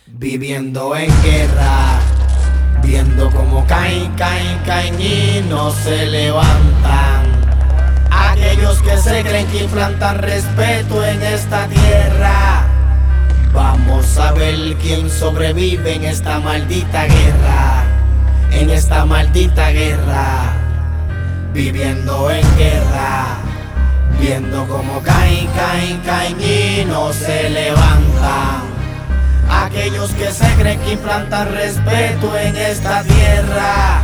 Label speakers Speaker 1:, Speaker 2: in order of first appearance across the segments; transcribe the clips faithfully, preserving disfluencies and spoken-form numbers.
Speaker 1: Viviendo en guerra, viendo cómo caen, caen, caen y no se levantan. Aquellos que se creen que implantan respeto en esta tierra. Vamos a ver quién sobrevive en esta maldita guerra. En esta maldita guerra. Viviendo en guerra, viendo cómo caen, caen, caen y no se levantan. Aquellos que se creen que implantan respeto en esta tierra.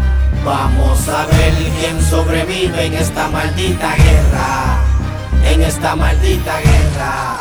Speaker 1: Vamos a ver quién sobrevive en esta maldita guerra. En esta maldita guerra.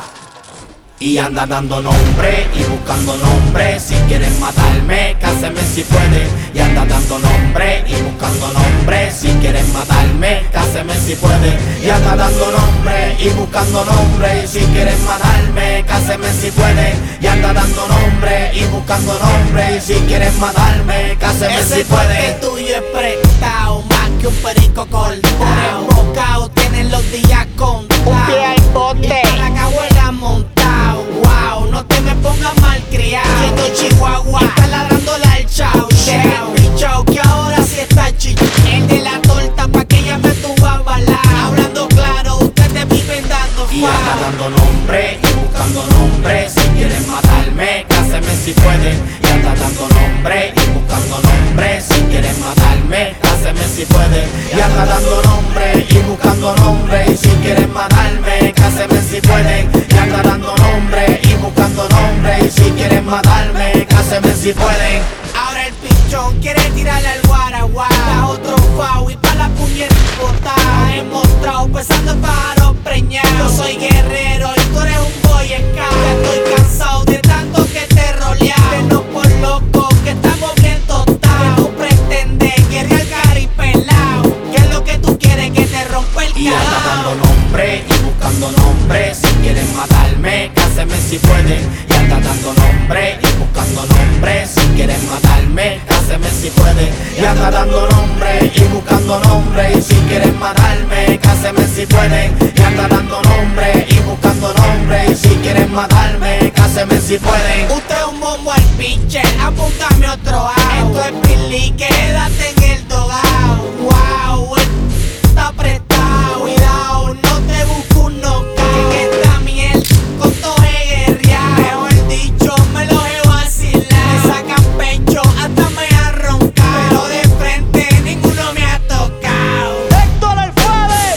Speaker 1: Y anda dando nombre y buscando nombre. Si quieren matarme, cásenme si pueden. Y anda dando nombre y buscando nombre. Si quieren matarme, cásenme si pueden. Y anda dando nombre y buscando nombre. Si quieren matarme, cásenme si pueden. Y anda dando nombre y buscando nombre. Si quieren matarme, cásenme si pueden.
Speaker 2: Ese tuyo es prestado, más que un perico cortado. Embocado, tienen los días contados.
Speaker 3: Un pie al bote.
Speaker 2: Y para la cabuela montado. Wow, no te me pongas malcriado. Siendo chihuahua, está ladrando al chau chau. Pichao que ahora sí está chicho. El de la torta pa' que ella me tuvo a balar. Hablando claro, ustedes viven dando
Speaker 1: Y anda dando nombre y buscando nombre. Si quieren matarme, cásenme si pueden. Y anda dando nombre y buscando nombre. Si quieren matarme, cásenme si pueden. Y anda dando nombre y buscando nombre. Y si quieren matarme, cásenme si pueden. Y anda dando nombre y buscando nombre. Y si quieren matarme, cásenme si pueden.
Speaker 2: Ahora el pichón quiere tirarle al guaraguá. Da otro fau y pa' la puñeta botada. He mostrado pesando el pájaro preñado. Yo soy guerrero y tú eres un boy scout. Ya estoy cansado de tanto que te roleas. Venos por loco que estamos bien tostados. Que tú pretendes guerrear cari pelao. ¿Qué es lo que tú quieres? Que te rompa el
Speaker 1: Y anda dando
Speaker 2: cao.
Speaker 1: nombre y buscando nombre. Si quieren matarme, cásenme si pueden. Y anda dando nombre y buscando nombre. Si quieren matarme, cásenme si pueden. Y anda dando nombre y buscando nombre. Y si quieren matarme, cásenme si pueden. Y anda dando nombre y buscando nombre. Y si quieren matarme, cásenme si pueden.
Speaker 2: Usted es un bombo al pitcher, apúntame otro out. Esto es Billy, quédate en el dogao. Wow, está apretado. Cuidado, no te busco un knockout. Que esta miel con todo es guerreado. Mejor dicho, me lo he vacilado. Me sacan pecho, hasta me han roncado. Pero de frente ninguno me ha tocado.
Speaker 3: Héctor Alfave,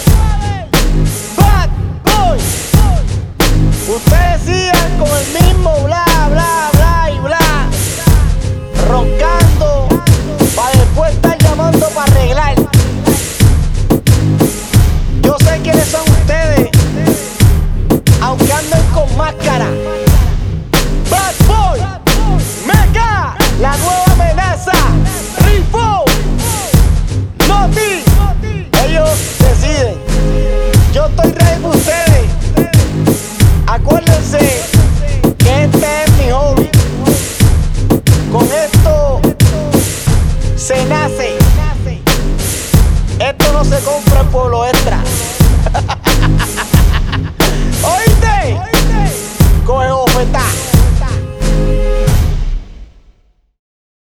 Speaker 3: Bad Boy. Ustedes sigan con el mismo bla, bla, bla y bla. Roncando, pa' después estar llamando pa' arreglar. Yo sé quiénes son ustedes, aunque anden con máscara. Bad Boy, Mega, la nueva amenaza, Rifo, Noti, ellos deciden. Yo estoy ready por ustedes. Acuérdense que este es mi hobby. Con esto se nace. Esto no se compra en Pueblo Extra. ¿Oíste? Coge bofetá.